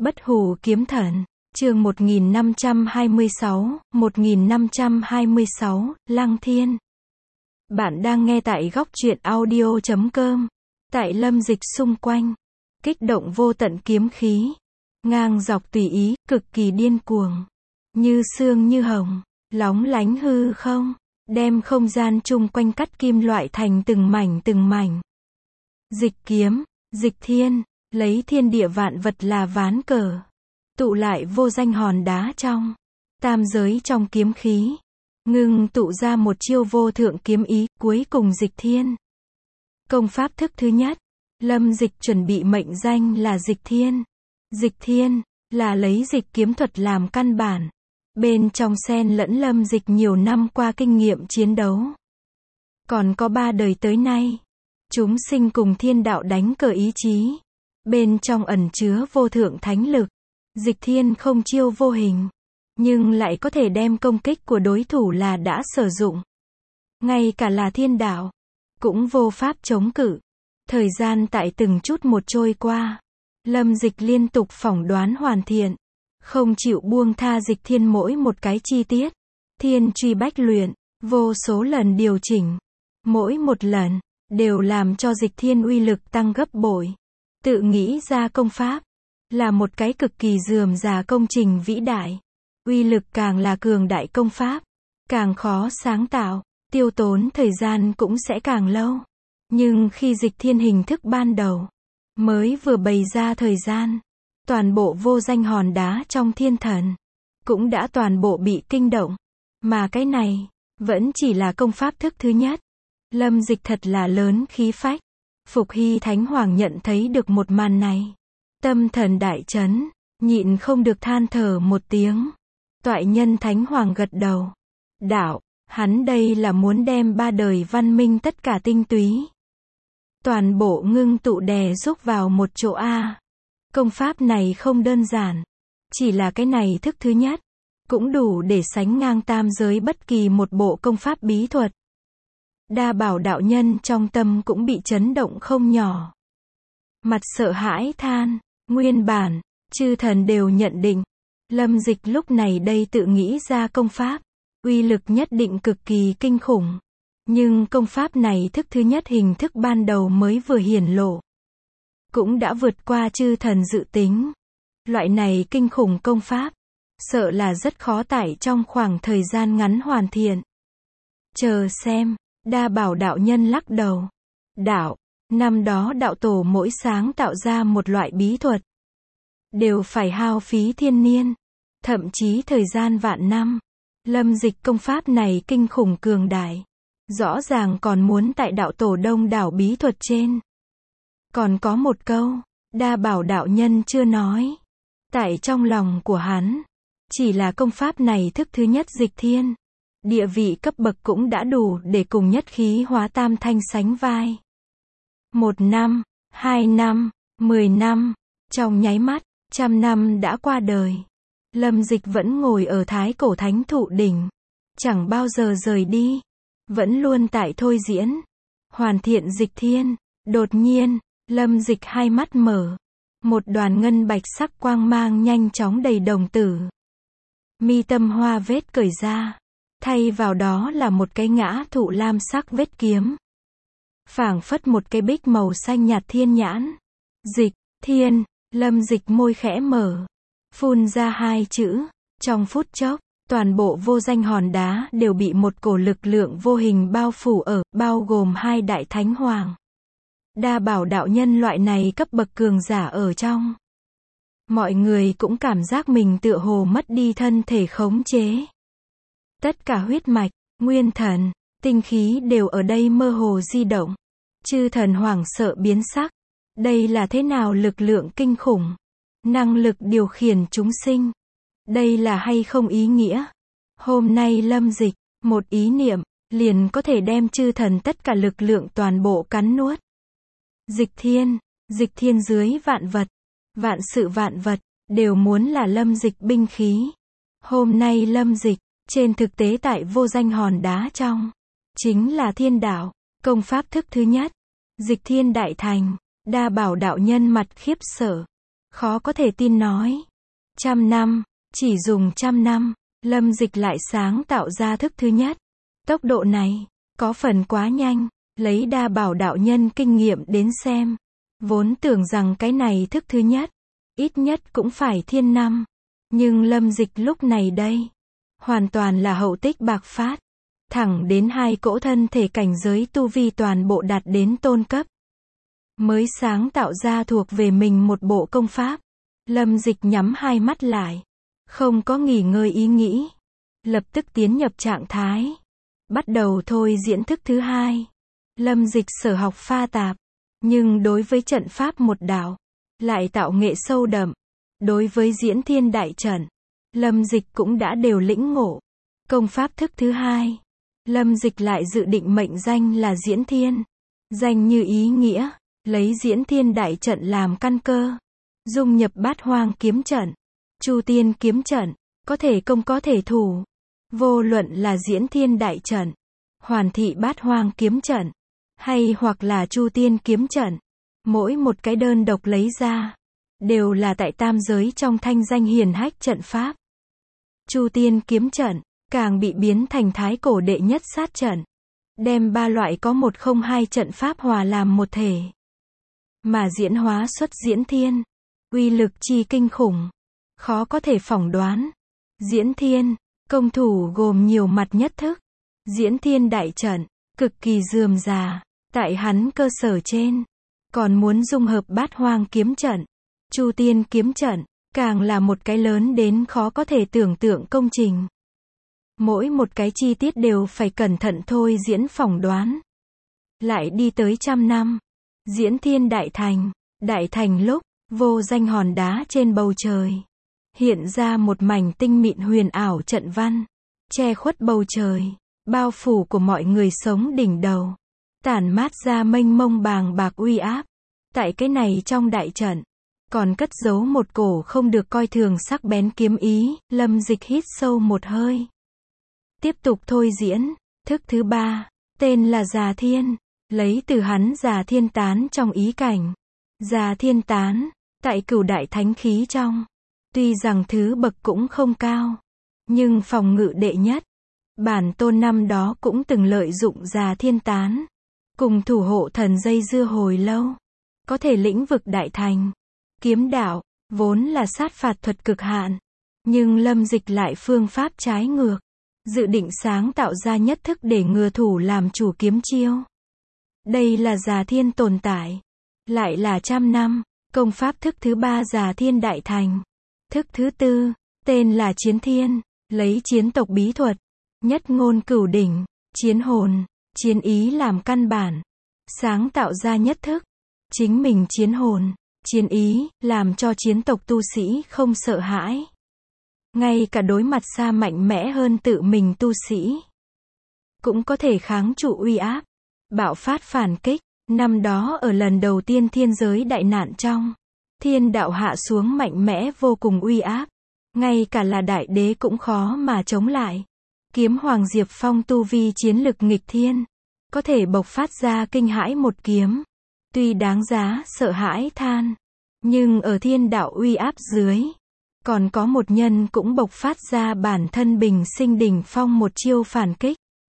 Bất hủ kiếm thần, chương 1526, Lăng Thiên. Bạn đang nghe tại góc truyện audio.com. Tại lâm dịch xung quanh, kích động vô tận kiếm khí, ngang dọc tùy ý, cực kỳ điên cuồng, như xương như hồng, lóng lánh hư không, đem không gian chung quanh cắt kim loại thành từng mảnh. Dịch kiếm, dịch thiên, lấy thiên địa vạn vật là ván cờ, tụ lại vô danh hòn đá trong tam giới trong kiếm khí, ngưng tụ ra một chiêu vô thượng kiếm ý, cuối cùng dịch thiên. Công pháp thức thứ nhất, lâm dịch chuẩn bị mệnh danh là dịch thiên. Dịch thiên, là lấy dịch kiếm thuật làm căn bản, bên trong xen lẫn lâm dịch nhiều năm qua kinh nghiệm chiến đấu. Còn có 3 đời tới nay, chúng sinh cùng thiên đạo đánh cờ ý chí, bên trong ẩn chứa vô thượng thánh lực. Dịch thiên không chiêu vô hình, nhưng lại có thể đem công kích của đối thủ là đã sử dụng. Ngay cả là thiên đạo, cũng vô pháp chống cự. Thời gian tại từng chút một trôi qua, lâm dịch liên tục phỏng đoán hoàn thiện, không chịu buông tha dịch thiên mỗi một cái chi tiết. Thiên truy bách luyện, vô số lần điều chỉnh. Mỗi một lần, đều làm cho dịch thiên uy lực tăng gấp bội. Tự nghĩ ra công pháp, là một cái cực kỳ rườm rà công trình vĩ đại. Uy lực càng là cường đại công pháp, càng khó sáng tạo, tiêu tốn thời gian cũng sẽ càng lâu. Nhưng khi dịch thiên hình thức ban đầu, mới vừa bày ra thời gian, toàn bộ vô danh hòn đá trong thiên thần, cũng đã toàn bộ bị kinh động. Mà cái này, vẫn chỉ là công pháp thức thứ nhất. Lâm dịch thật là lớn khí phách. Phục Hy Thánh Hoàng nhận thấy được một màn này, tâm thần đại chấn, nhịn không được than thở một tiếng. Toại Nhân Thánh Hoàng gật đầu. Đạo, hắn đây là muốn đem 3 đời văn minh tất cả tinh túy, toàn bộ ngưng tụ đè giúp vào một chỗ a. Công pháp này không đơn giản, chỉ là cái này thức thứ nhất, cũng đủ để sánh ngang tam giới bất kỳ một bộ công pháp bí thuật. Đa Bảo đạo nhân trong tâm cũng bị chấn động không nhỏ. Mặt sợ hãi than, nguyên bản, chư thần đều nhận định, lâm dịch lúc này đây tự nghĩ ra công pháp, uy lực nhất định cực kỳ kinh khủng. Nhưng công pháp này thức thứ nhất hình thức ban đầu mới vừa hiển lộ, cũng đã vượt qua chư thần dự tính. Loại này kinh khủng công pháp, sợ là rất khó tại trong khoảng thời gian ngắn hoàn thiện. Chờ xem. Đa Bảo đạo nhân lắc đầu. Đạo, năm đó đạo tổ mỗi sáng tạo ra một loại bí thuật, đều phải hao phí thiên niên, thậm chí thời gian vạn năm. Lâm dịch công pháp này kinh khủng cường đại, rõ ràng còn muốn tại đạo tổ đông đảo bí thuật trên. Còn có một câu, Đa Bảo đạo nhân chưa nói. Tại trong lòng của hắn, chỉ là công pháp này thức thứ nhất dịch thiên, địa vị cấp bậc cũng đã đủ để cùng nhất khí hóa tam thanh sánh vai. 1 năm, 2 năm, 10 năm, trong nháy mắt, 100 năm đã qua đời. Lâm dịch vẫn ngồi ở Thái Cổ Thánh Thụ đỉnh, chẳng bao giờ rời đi, vẫn luôn tại thôi diễn, hoàn thiện dịch thiên. Đột nhiên, lâm dịch hai mắt mở, một đoàn ngân bạch sắc quang mang nhanh chóng đầy đồng tử. Mi tâm hoa vết cởi ra, thay vào đó là một cái ngã thụ lam sắc vết kiếm. Phảng phất một cái bích màu xanh nhạt thiên nhãn. Dịch, thiên, lâm dịch môi khẽ mở, phun ra 2 chữ. Trong phút chốc, toàn bộ vô danh hòn đá đều bị một cổ lực lượng vô hình bao phủ ở, bao gồm 2 đại thánh hoàng. Đa Bảo đạo nhân loại này cấp bậc cường giả ở trong. Mọi người cũng cảm giác mình tựa hồ mất đi thân thể khống chế. Tất cả huyết mạch, nguyên thần, tinh khí đều ở đây mơ hồ di động. Chư thần hoảng sợ biến sắc. Đây là thế nào lực lượng kinh khủng? Năng lực điều khiển chúng sinh. Đây là hay không ý nghĩa? Hôm nay lâm dịch, một ý niệm, liền có thể đem chư thần tất cả lực lượng toàn bộ cắn nuốt. Dịch thiên dưới vạn vật, vạn sự vạn vật, đều muốn là lâm dịch binh khí. Hôm nay lâm dịch, trên thực tế tại vô danh hòn đá trong, chính là thiên đạo, công pháp thức thứ nhất. Dịch thiên đại thành. Đa Bảo đạo nhân mặt khiếp sợ, Khó có thể tin nói. 100 năm, chỉ dùng 100 năm, Lâm Dịch lại sáng tạo ra thức thứ nhất. Tốc độ này, có phần quá nhanh, lấy Đa Bảo đạo nhân kinh nghiệm đến xem. Vốn tưởng rằng cái này thức thứ nhất, ít nhất cũng phải thiên năm. Nhưng Lâm Dịch lúc này đây, hoàn toàn là hậu tích bạc phát. Thẳng đến 2 cỗ thân thể cảnh giới tu vi toàn bộ đạt đến tôn cấp. Mới sáng tạo ra thuộc về mình một bộ công pháp. Lâm Dịch nhắm 2 mắt lại. Không có nghỉ ngơi ý nghĩ. Lập tức tiến nhập trạng thái. Bắt đầu thôi diễn thức thứ hai. Lâm Dịch sở học pha tạp. Nhưng đối với trận pháp một đạo, lại tạo nghệ sâu đậm. Đối với diễn thiên đại trận, Lâm Dịch cũng đã đều lĩnh ngộ. Công pháp thức thứ hai, Lâm Dịch lại dự định mệnh danh là diễn thiên. Danh như ý nghĩa, lấy diễn thiên đại trận làm căn cơ. Dung nhập Bát Hoang kiếm trận, Chu Tiên kiếm trận, có thể công có thể thủ. Vô luận là diễn thiên đại trận, hoàn thị Bát Hoang kiếm trận, hay hoặc là Chu Tiên kiếm trận, mỗi một cái đơn độc lấy ra, đều là tại tam giới trong thanh danh hiển hách trận pháp. Chu Tiên kiếm trận, càng bị biến thành thái cổ đệ nhất sát trận. Đem 3 loại có 102 trận pháp hòa làm một thể. Mà diễn hóa xuất diễn thiên. Uy lực chi kinh khủng. Khó có thể phỏng đoán. Diễn thiên, công thủ gồm nhiều mặt nhất thức. Diễn thiên đại trận, cực kỳ rườm rà. Tại hắn cơ sở trên, còn muốn dung hợp Bát Hoang kiếm trận, Chu Tiên kiếm trận, càng là một cái lớn đến khó có thể tưởng tượng công trình. Mỗi một cái chi tiết đều phải cẩn thận thôi diễn phỏng đoán. Lại đi tới 100 năm. Diễn thiên đại thành lúc, vô danh hòn đá trên bầu trời. Hiện ra một mảnh tinh mịn huyền ảo trận văn. Che khuất bầu trời, bao phủ của mọi người sống đỉnh đầu. Tản mát ra mênh mông bàng bạc uy áp. Tại cái này trong đại trận, còn cất giấu một cổ không được coi thường sắc bén kiếm ý. Lâm Dịch hít sâu một hơi. Tiếp tục thôi diễn, thức thứ 3, tên là Già Thiên, lấy từ hắn Già Thiên tán trong ý cảnh. Già Thiên tán, tại Cửu đại thánh khí trong, tuy rằng thứ bậc cũng không cao, nhưng phòng ngự đệ nhất. Bản tôn năm đó cũng từng lợi dụng Già Thiên tán, cùng thủ hộ thần dây dưa hồi lâu, có thể lĩnh vực đại thành. Kiếm đạo, vốn là sát phạt thuật cực hạn, nhưng Lâm Dịch lại phương pháp trái ngược. Dự định sáng tạo ra nhất thức để ngừa thủ làm chủ kiếm chiêu. Đây là Già Thiên tồn tại. Lại là 100 năm, công pháp thức thứ 3 Già Thiên đại thành. Thức thứ 4, tên là Chiến Thiên, lấy chiến tộc bí thuật, nhất ngôn cửu đỉnh, chiến hồn, chiến ý làm căn bản. Sáng tạo ra nhất thức, chính mình chiến hồn, chiến ý, làm cho chiến tộc tu sĩ không sợ hãi. Ngay cả đối mặt xa mạnh mẽ hơn tự mình tu sĩ, cũng có thể kháng trụ uy áp, bạo phát phản kích. Năm đó ở lần đầu tiên thiên giới đại nạn trong, thiên đạo hạ xuống mạnh mẽ vô cùng uy áp. Ngay cả là đại đế cũng khó mà chống lại. Kiếm Hoàng Diệp Phong tu vi chiến lực nghịch thiên, có thể bộc phát ra kinh hãi một kiếm. Tuy đáng giá sợ hãi than, nhưng ở thiên đạo uy áp dưới, còn có một nhân cũng bộc phát ra bản thân bình sinh đỉnh phong một chiêu phản kích.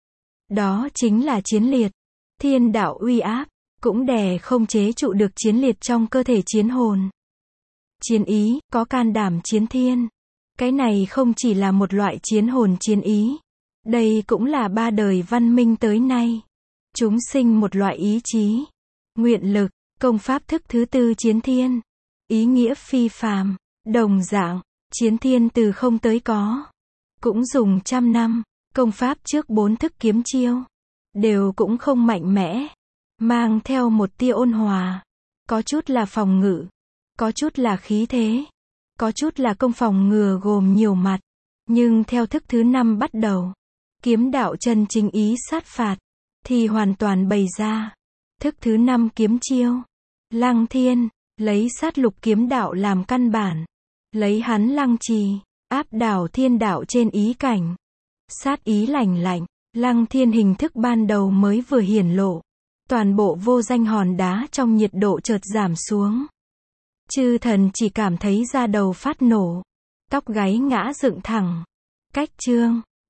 Đó chính là Chiến Liệt. Thiên đạo uy áp, cũng đè không chế trụ được Chiến Liệt trong cơ thể chiến hồn. Chiến ý, có can đảm chiến thiên. Cái này không chỉ là một loại chiến hồn chiến ý. Đây cũng là 3 đời văn minh tới nay. Chúng sinh một loại ý chí, nguyện lực, công pháp thức thứ 4 Chiến Thiên. Ý nghĩa phi phàm. Đồng dạng, Chiến Thiên từ không tới có. Cũng dùng 100 năm, công pháp trước 4 thức kiếm chiêu. Đều cũng không mạnh mẽ. Mang theo một tia ôn hòa. Có chút là phòng ngự. Có chút là khí thế. Có chút là công phòng ngừa gồm nhiều mặt. Nhưng theo thức thứ 5 bắt đầu, kiếm đạo chân chính ý sát phạt, thì hoàn toàn bày ra. Thức thứ 5 kiếm chiêu. Lăng Thiên, lấy sát lục kiếm đạo làm căn bản. Lấy hắn lăng trì, áp đảo thiên đạo trên ý cảnh. Sát ý lạnh lạnh, Lăng Thiên hình thức ban đầu mới vừa hiển lộ. Toàn bộ vô danh hòn đá trong nhiệt độ chợt giảm xuống. Chư thần chỉ cảm thấy da đầu phát nổ. Tóc gáy ngã dựng thẳng. Cách chương